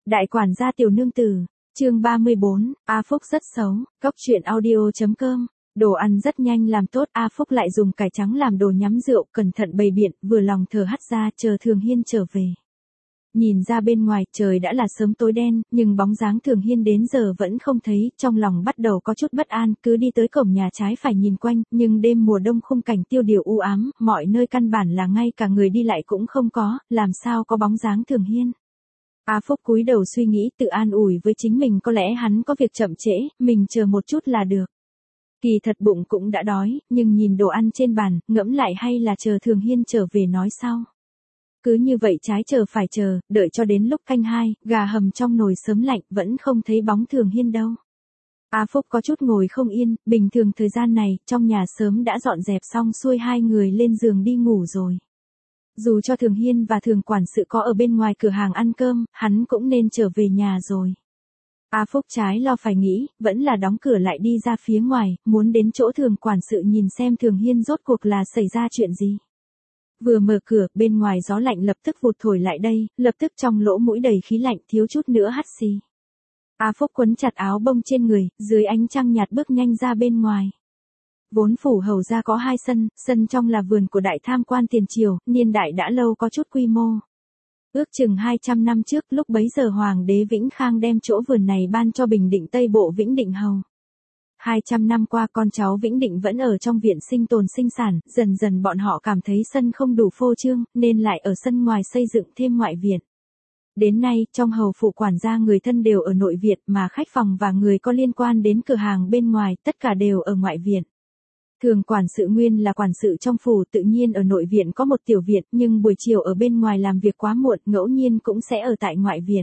Đại quản gia tiểu nương tử, chương 34, A Phúc rất xấu, góc truyện audio.com. Đồ ăn rất nhanh làm tốt, A Phúc lại dùng cải trắng làm đồ nhắm rượu, cẩn thận bày biện, vừa lòng thở hắt ra, chờ Thường Hiên trở về. Nhìn ra bên ngoài, trời đã là sớm tối đen, nhưng bóng dáng Thường Hiên đến giờ vẫn không thấy, trong lòng bắt đầu có chút bất an, cứ đi tới cổng nhà trái phải nhìn quanh, nhưng đêm mùa đông khung cảnh tiêu điều u ám, mọi nơi căn bản là ngay cả người đi lại cũng không có, làm sao có bóng dáng Thường Hiên. A Phúc cúi đầu suy nghĩ, tự an ủi với chính mình, có lẽ hắn có việc chậm trễ, mình chờ một chút là được. Kỳ thật bụng cũng đã đói, nhưng nhìn đồ ăn trên bàn, ngẫm lại hay là chờ Thường Hiên trở về nói sau. Cứ như vậy trái chờ phải chờ, đợi cho đến lúc canh 2, gà hầm trong nồi sớm lạnh, vẫn không thấy bóng Thường Hiên đâu. A Phúc có chút ngồi không yên, bình thường thời gian này, trong nhà sớm đã dọn dẹp xong xuôi, hai người lên giường đi ngủ rồi. Dù cho Thường Hiên và Thường quản sự có ở bên ngoài cửa hàng ăn cơm, hắn cũng nên trở về nhà rồi. A Phúc trái lo phải nghĩ, vẫn là đóng cửa lại đi ra phía ngoài, muốn đến chỗ Thường quản sự nhìn xem Thường Hiên rốt cuộc là xảy ra chuyện gì. Vừa mở cửa, bên ngoài gió lạnh lập tức vụt thổi lại đây, lập tức trong lỗ mũi đầy khí lạnh, thiếu chút nữa hắt xì. A Phúc quấn chặt áo bông trên người, dưới ánh trăng nhạt bước nhanh ra bên ngoài. Vốn phủ hầu ra có 2 sân, sân trong là vườn của đại tham quan tiền triều, niên đại đã lâu có chút quy mô. Ước chừng 200 năm trước, lúc bấy giờ Hoàng đế Vĩnh Khang đem chỗ vườn này ban cho Bình Định Tây Bộ Vĩnh Định Hầu. 200 năm qua con cháu Vĩnh Định vẫn ở trong viện sinh tồn sinh sản, dần dần bọn họ cảm thấy sân không đủ phô trương, nên lại ở sân ngoài xây dựng thêm ngoại viện. Đến nay, trong hầu phủ quản gia người thân đều ở nội viện, mà khách phòng và người có liên quan đến cửa hàng bên ngoài, tất cả đều ở ngoại viện. Thường quản sự nguyên là quản sự trong phủ, tự nhiên ở nội viện có một tiểu viện, nhưng buổi chiều ở bên ngoài làm việc quá muộn, ngẫu nhiên cũng sẽ ở tại ngoại viện.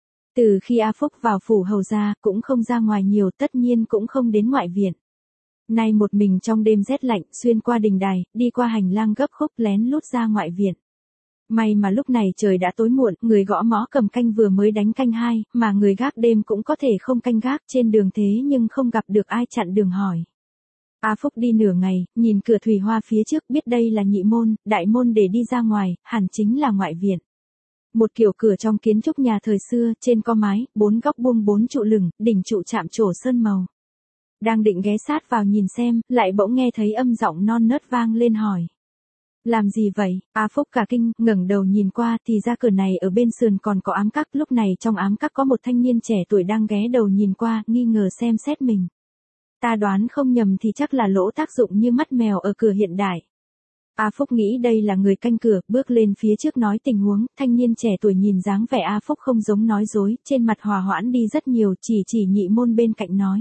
Từ khi A Phúc vào phủ hầu ra, cũng không ra ngoài nhiều, tất nhiên cũng không đến ngoại viện. Nay một mình trong đêm rét lạnh, xuyên qua đình đài, đi qua hành lang gấp khúc lén lút ra ngoại viện. May mà lúc này trời đã tối muộn, người gõ mõ cầm canh vừa mới đánh canh 2, mà người gác đêm cũng có thể không canh gác trên đường thế nhưng không gặp được ai chặn đường hỏi. A Phúc đi nửa ngày, nhìn cửa thủy hoa phía trước biết đây là nhị môn, đại môn để đi ra ngoài, hẳn chính là ngoại viện. Một kiểu cửa trong kiến trúc nhà thời xưa, trên có mái, 4 góc buông 4 trụ lửng, đỉnh trụ chạm trổ sơn màu. Đang định ghé sát vào nhìn xem, lại bỗng nghe thấy âm giọng non nớt vang lên hỏi. Làm gì vậy? A Phúc cả kinh, ngẩng đầu nhìn qua thì ra cửa này ở bên sườn còn có ám các, lúc này trong ám các có một thanh niên trẻ tuổi đang ghé đầu nhìn qua, nghi ngờ xem xét mình. Ta đoán không nhầm thì chắc là lỗ tác dụng như mắt mèo ở cửa hiện đại. A Phúc nghĩ đây là người canh cửa, bước lên phía trước nói tình huống, thanh niên trẻ tuổi nhìn dáng vẻ A Phúc không giống nói dối, trên mặt hòa hoãn đi rất nhiều, chỉ nhị môn bên cạnh nói.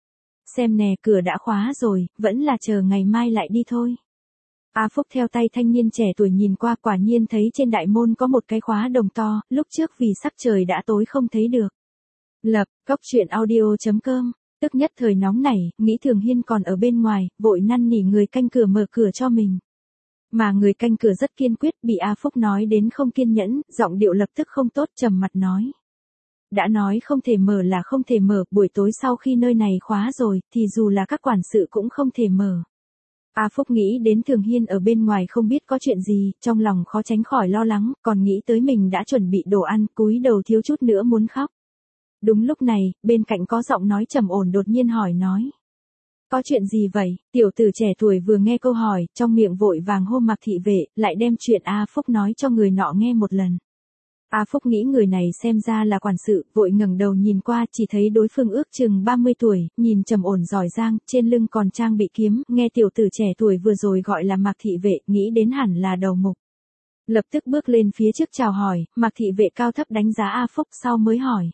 Xem nè, cửa đã khóa rồi, vẫn là chờ ngày mai lại đi thôi. A Phúc theo tay thanh niên trẻ tuổi nhìn qua, quả nhiên thấy trên đại môn có một cái khóa đồng to, lúc trước vì sắc trời đã tối không thấy được. Lập, góc truyện audio.com. Tức nhất thời nóng nảy, nghĩ Thường Hiên còn ở bên ngoài, vội năn nỉ người canh cửa mở cửa cho mình. Mà người canh cửa rất kiên quyết, bị A Phúc nói đến không kiên nhẫn, giọng điệu lập tức không tốt, trầm mặt nói. Đã nói không thể mở là không thể mở, buổi tối sau khi nơi này khóa rồi, thì dù là các quản sự cũng không thể mở. A Phúc nghĩ đến Thường Hiên ở bên ngoài không biết có chuyện gì, trong lòng khó tránh khỏi lo lắng, còn nghĩ tới mình đã chuẩn bị đồ ăn, cúi đầu thiếu chút nữa muốn khóc. Đúng lúc này, bên cạnh có giọng nói trầm ổn đột nhiên hỏi nói. Có chuyện gì vậy? Tiểu tử trẻ tuổi vừa nghe câu hỏi, trong miệng vội vàng hô Mạc thị vệ, lại đem chuyện A Phúc nói cho người nọ nghe một lần. A Phúc nghĩ người này xem ra là quản sự, vội ngẩng đầu nhìn qua, chỉ thấy đối phương ước chừng 30 tuổi, nhìn trầm ổn giỏi giang, trên lưng còn trang bị kiếm, nghe tiểu tử trẻ tuổi vừa rồi gọi là Mạc thị vệ, nghĩ đến hẳn là đầu mục. Lập tức bước lên phía trước chào hỏi, Mạc thị vệ cao thấp đánh giá A Phúc sau mới hỏi.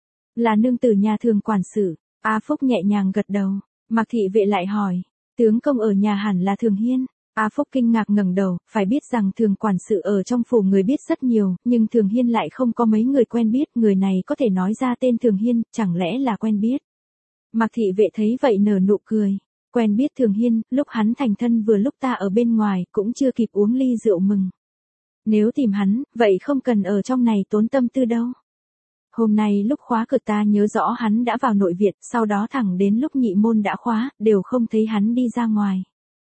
Là nương tử nhà Thường quản sự. A Phúc nhẹ nhàng gật đầu. Mạc thị vệ lại hỏi. Tướng công ở nhà hẳn là Thường Hiên. A Phúc kinh ngạc ngẩng đầu, phải biết rằng Thường quản sự ở trong phủ người biết rất nhiều, nhưng Thường Hiên lại không có mấy người quen biết, người này có thể nói ra tên Thường Hiên, chẳng lẽ là quen biết. Mạc thị vệ thấy vậy nở nụ cười. Quen biết Thường Hiên, lúc hắn thành thân vừa lúc ta ở bên ngoài, cũng chưa kịp uống ly rượu mừng. Nếu tìm hắn, vậy không cần ở trong này tốn tâm tư đâu. Hôm nay lúc khóa cửa ta nhớ rõ hắn đã vào nội viện, sau đó thẳng đến lúc nhị môn đã khóa, đều không thấy hắn đi ra ngoài.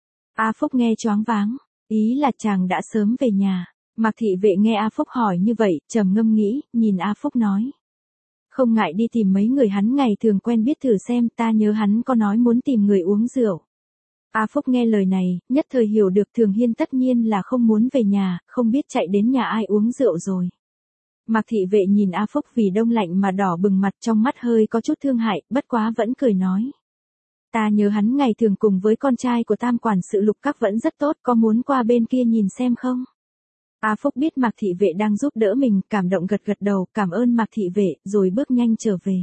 A Phúc nghe choáng váng, ý là chàng đã sớm về nhà. Mạc thị vệ nghe A Phúc hỏi như vậy, trầm ngâm nghĩ, nhìn A Phúc nói. Không ngại đi tìm mấy người hắn ngày thường quen biết thử xem, ta nhớ hắn có nói muốn tìm người uống rượu. A Phúc nghe lời này, nhất thời hiểu được Thường Hiên tất nhiên là không muốn về nhà, không biết chạy đến nhà ai uống rượu rồi. Mạc thị vệ nhìn A Phúc vì đông lạnh mà đỏ bừng mặt, trong mắt hơi có chút thương hại, bất quá vẫn cười nói. Ta nhớ hắn ngày thường cùng với con trai của tam quản sự Lục Các vẫn rất tốt, có muốn qua bên kia nhìn xem không? A Phúc biết Mạc thị vệ đang giúp đỡ mình, cảm động gật gật đầu, cảm ơn Mạc thị vệ, rồi bước nhanh trở về.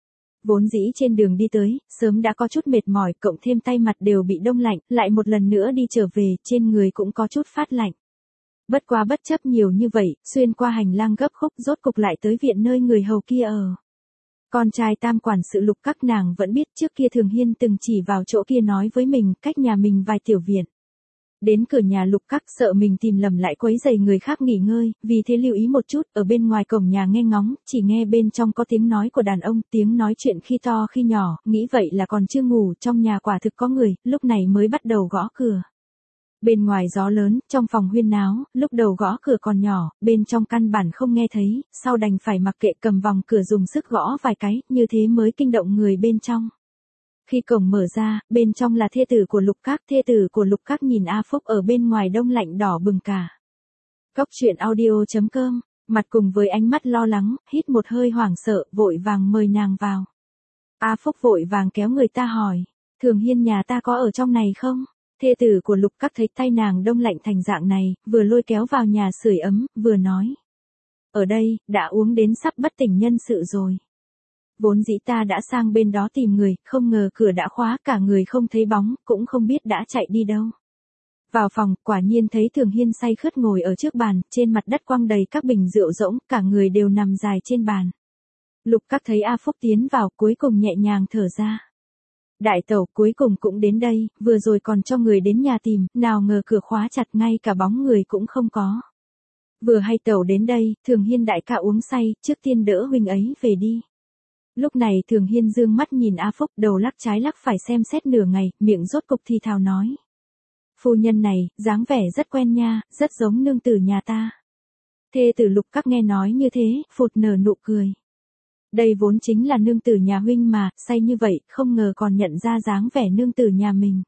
Vốn dĩ trên đường đi tới, sớm đã có chút mệt mỏi, cộng thêm tay mặt đều bị đông lạnh, lại một lần nữa đi trở về, trên người cũng có chút phát lạnh. Bất quá bất chấp nhiều như vậy, xuyên qua hành lang gấp khúc rốt cục lại tới viện nơi người hầu kia ở. Con trai tam quản sự Lục Các nàng vẫn biết trước kia Thường Hiên từng chỉ vào chỗ kia nói với mình, cách nhà mình vài tiểu viện. Đến cửa nhà Lục Các sợ mình tìm lầm lại quấy rầy người khác nghỉ ngơi, vì thế lưu ý một chút, ở bên ngoài cổng nhà nghe ngóng, chỉ nghe bên trong có tiếng nói của đàn ông, tiếng nói chuyện khi to khi nhỏ, nghĩ vậy là còn chưa ngủ, trong nhà quả thực có người, lúc này mới bắt đầu gõ cửa. Bên ngoài gió lớn, trong phòng huyên náo, lúc đầu gõ cửa còn nhỏ, bên trong căn bản không nghe thấy, sau đành phải mặc kệ cầm vòng cửa dùng sức gõ vài cái, như thế mới kinh động người bên trong. Khi cổng mở ra, bên trong là thê tử của Lục Các, thê tử của Lục Các nhìn A Phúc ở bên ngoài đông lạnh đỏ bừng cả. Cốc truyện audio.com, mặt cùng với ánh mắt lo lắng, hít một hơi hoảng sợ, vội vàng mời nàng vào. A Phúc vội vàng kéo người ta hỏi, Thường Hiên nhà ta có ở trong này không? Thê tử của Lục Các thấy tay nàng đông lạnh thành dạng này, vừa lôi kéo vào nhà sưởi ấm, vừa nói. Ở đây, đã uống đến sắp bất tỉnh nhân sự rồi. Vốn dĩ ta đã sang bên đó tìm người, không ngờ cửa đã khóa, cả người không thấy bóng, cũng không biết đã chạy đi đâu. Vào phòng, quả nhiên thấy Thường Hiên say khướt ngồi ở trước bàn, trên mặt đất quăng đầy các bình rượu rỗng, cả người đều nằm dài trên bàn. Lục Các thấy A Phúc tiến vào, cuối cùng nhẹ nhàng thở ra. Đại tẩu cuối cùng cũng đến đây, vừa rồi còn cho người đến nhà tìm, nào ngờ cửa khóa chặt, ngay cả bóng người cũng không có. Vừa hay tẩu đến đây, Thường Hiên đại ca uống say, trước tiên đỡ huynh ấy về đi. Lúc này Thường Hiên dương mắt nhìn A Phúc, đầu lắc trái lắc phải xem xét nửa ngày, miệng rốt cục thì thào nói. Phu nhân này, dáng vẻ rất quen nha, rất giống nương tử nhà ta. Thê tử Lục Các nghe nói như thế, phụt nở nụ cười. Đây vốn chính là nương tử nhà huynh mà, say như vậy, không ngờ còn nhận ra dáng vẻ nương tử nhà mình.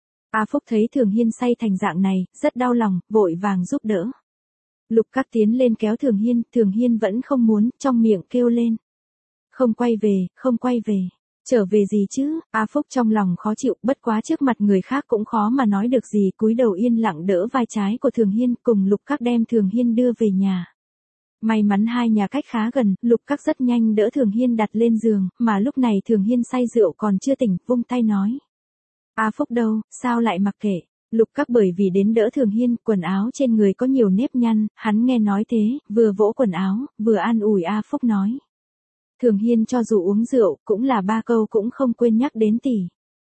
A Phúc thấy Thường Hiên say thành dạng này, rất đau lòng, vội vàng giúp đỡ. Lục Các tiến lên kéo Thường Hiên vẫn không muốn, trong miệng kêu lên. Không quay về, không quay về. Trở về gì chứ? A Phúc trong lòng khó chịu, bất quá trước mặt người khác cũng khó mà nói được gì, cúi đầu yên lặng đỡ vai trái của Thường Hiên, cùng Lục Các đem Thường Hiên đưa về nhà. May mắn hai nhà cách khá gần, Lục Các rất nhanh đỡ Thường Hiên đặt lên giường, mà lúc này Thường Hiên say rượu còn chưa tỉnh, vung tay nói. A Phúc đâu, sao lại mặc kệ? Lục Các bởi vì đến đỡ Thường Hiên, quần áo trên người có nhiều nếp nhăn, hắn nghe nói thế, vừa vỗ quần áo, vừa an ủi A Phúc nói. Thường Hiên cho dù uống rượu, cũng là ba câu cũng không quên nhắc đến tỷ.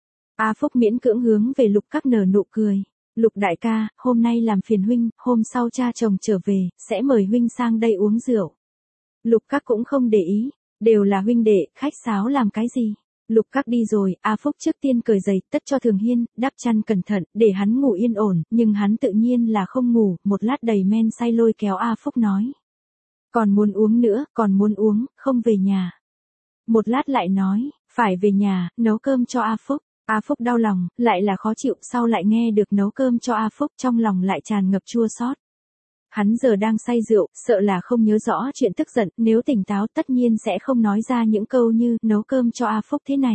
A Phúc miễn cưỡng hướng về Lục Các nở nụ cười. Lục đại ca, hôm nay làm phiền huynh, hôm sau cha chồng trở về, sẽ mời huynh sang đây uống rượu. Lục Các cũng không để ý, đều là huynh đệ, khách sáo làm cái gì. Lục Các đi rồi, A Phúc trước tiên cởi giày, tất cho Thường Hiên, đắp chăn cẩn thận, để hắn ngủ yên ổn, nhưng hắn tự nhiên là không ngủ, một lát đầy men say lôi kéo A Phúc nói. Còn muốn uống nữa, còn muốn uống, không về nhà. Một lát lại nói, phải về nhà, nấu cơm cho A Phúc. A Phúc đau lòng, lại là khó chịu, sau lại nghe được nấu cơm cho A Phúc, trong lòng lại tràn ngập chua xót. Hắn giờ đang say rượu, sợ là không nhớ rõ chuyện tức giận, nếu tỉnh táo tất nhiên sẽ không nói ra những câu như nấu cơm cho A Phúc thế này.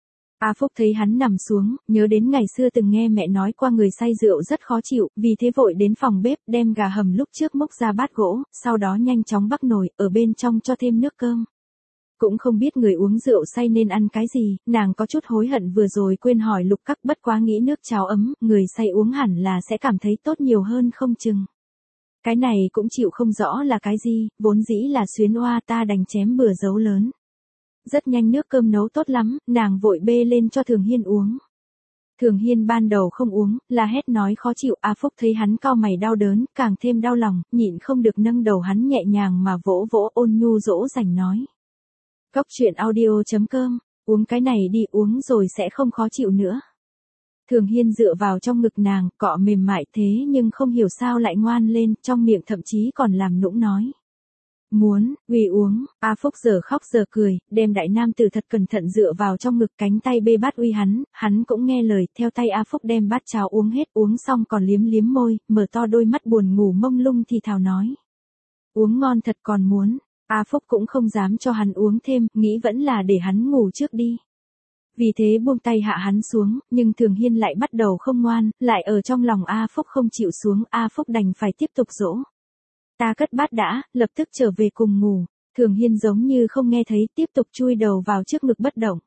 A Phúc thấy hắn nằm xuống, nhớ đến ngày xưa từng nghe mẹ nói qua người say rượu rất khó chịu, vì thế vội đến phòng bếp đem gà hầm lúc trước múc ra bát gỗ, sau đó nhanh chóng bắc nồi, ở bên trong cho thêm nước cơm. Cũng không biết người uống rượu say nên ăn cái gì, nàng có chút hối hận vừa rồi quên hỏi Lục Các, bất quá nghĩ nước cháo ấm, người say uống hẳn là sẽ cảm thấy tốt nhiều hơn không chừng. Cái này cũng chịu không rõ là cái gì, vốn dĩ là xuyến oa, ta đành chém bừa dấu lớn. Rất nhanh nước cơm nấu tốt lắm, nàng vội bê lên cho Thường Hiên uống. Thường Hiên ban đầu không uống, là hét nói khó chịu, A Phúc thấy hắn cau mày đau đớn, càng thêm đau lòng, nhịn không được nâng đầu hắn nhẹ nhàng mà vỗ vỗ, ôn nhu dỗ dành nói. Cốc truyện audio.com, uống cái này đi, uống rồi sẽ không khó chịu nữa. Thường Hiên dựa vào trong ngực nàng, cọ mềm mại thế nhưng không hiểu sao lại ngoan lên, trong miệng thậm chí còn làm nũng nói. Muốn, uy uống, A Phúc giờ khóc giờ cười, đem đại nam tử thật cẩn thận dựa vào trong ngực, cánh tay bê bát uy hắn cũng nghe lời, theo tay A Phúc đem bát cháo uống hết, uống xong còn liếm liếm môi, mở to đôi mắt buồn ngủ mông lung thì thào nói. Uống ngon thật còn muốn, A Phúc cũng không dám cho hắn uống thêm, nghĩ vẫn là để hắn ngủ trước đi. Vì thế buông tay hạ hắn xuống, nhưng Thường Hiên lại bắt đầu không ngoan, lại ở trong lòng A Phúc không chịu xuống, A Phúc đành phải tiếp tục dỗ. Ta cất bát đã, lập tức trở về cùng ngủ. Thường Hiên giống như không nghe thấy, tiếp tục chui đầu vào trước ngực bất động.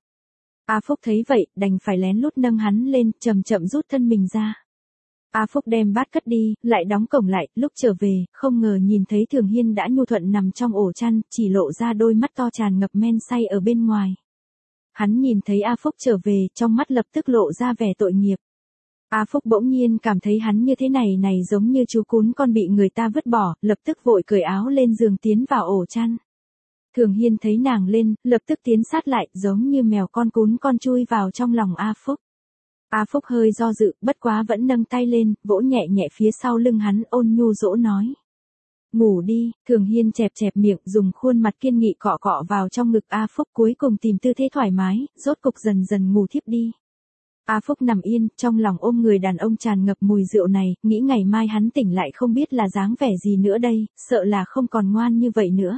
A Phúc thấy vậy, đành phải lén lút nâng hắn lên, chậm chậm rút thân mình ra. A Phúc đem bát cất đi, lại đóng cổng lại, lúc trở về, không ngờ nhìn thấy Thường Hiên đã nhu thuận nằm trong ổ chăn, chỉ lộ ra đôi mắt to tràn ngập men say ở bên ngoài. Hắn nhìn thấy A Phúc trở về, trong mắt lập tức lộ ra vẻ tội nghiệp. A Phúc bỗng nhiên cảm thấy hắn như thế này giống như chú cún con bị người ta vứt bỏ, lập tức vội cởi áo lên giường tiến vào ổ chăn. Thường Hiên thấy nàng lên, lập tức tiến sát lại, giống như mèo con cún con chui vào trong lòng A Phúc. A Phúc hơi do dự, bất quá vẫn nâng tay lên, vỗ nhẹ nhẹ phía sau lưng hắn, ôn nhu dỗ nói. Ngủ đi, Thường Hiên chẹp chẹp miệng, dùng khuôn mặt kiên nghị cọ cọ vào trong ngực A Phúc, cuối cùng tìm tư thế thoải mái, rốt cục dần dần ngủ thiếp đi. A Phúc nằm yên, trong lòng ôm người đàn ông tràn ngập mùi rượu này, nghĩ ngày mai hắn tỉnh lại không biết là dáng vẻ gì nữa đây, sợ là không còn ngoan như vậy nữa.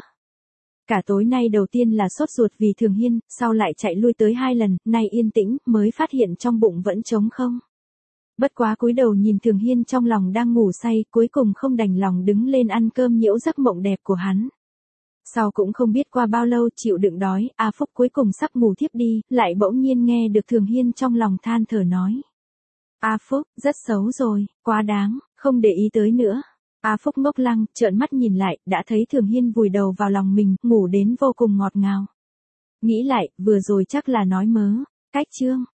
Cả tối nay đầu tiên là sốt ruột vì Thường Hiên, sau lại chạy lui tới 2 lần, nay yên tĩnh, mới phát hiện trong bụng vẫn trống không. Bất quá cúi đầu nhìn Thường Hiên trong lòng đang ngủ say, cuối cùng không đành lòng đứng lên ăn cơm nhiễu giấc mộng đẹp của hắn. Sau cũng không biết qua bao lâu chịu đựng đói, A Phúc cuối cùng sắp ngủ thiếp đi, lại bỗng nhiên nghe được Thường Hiên trong lòng than thở nói. A Phúc, rất xấu rồi, quá đáng, không để ý tới nữa. A Phúc ngốc lăng, trợn mắt nhìn lại, đã thấy Thường Hiên vùi đầu vào lòng mình, ngủ đến vô cùng ngọt ngào. Nghĩ lại, vừa rồi chắc là nói mớ. Cách chương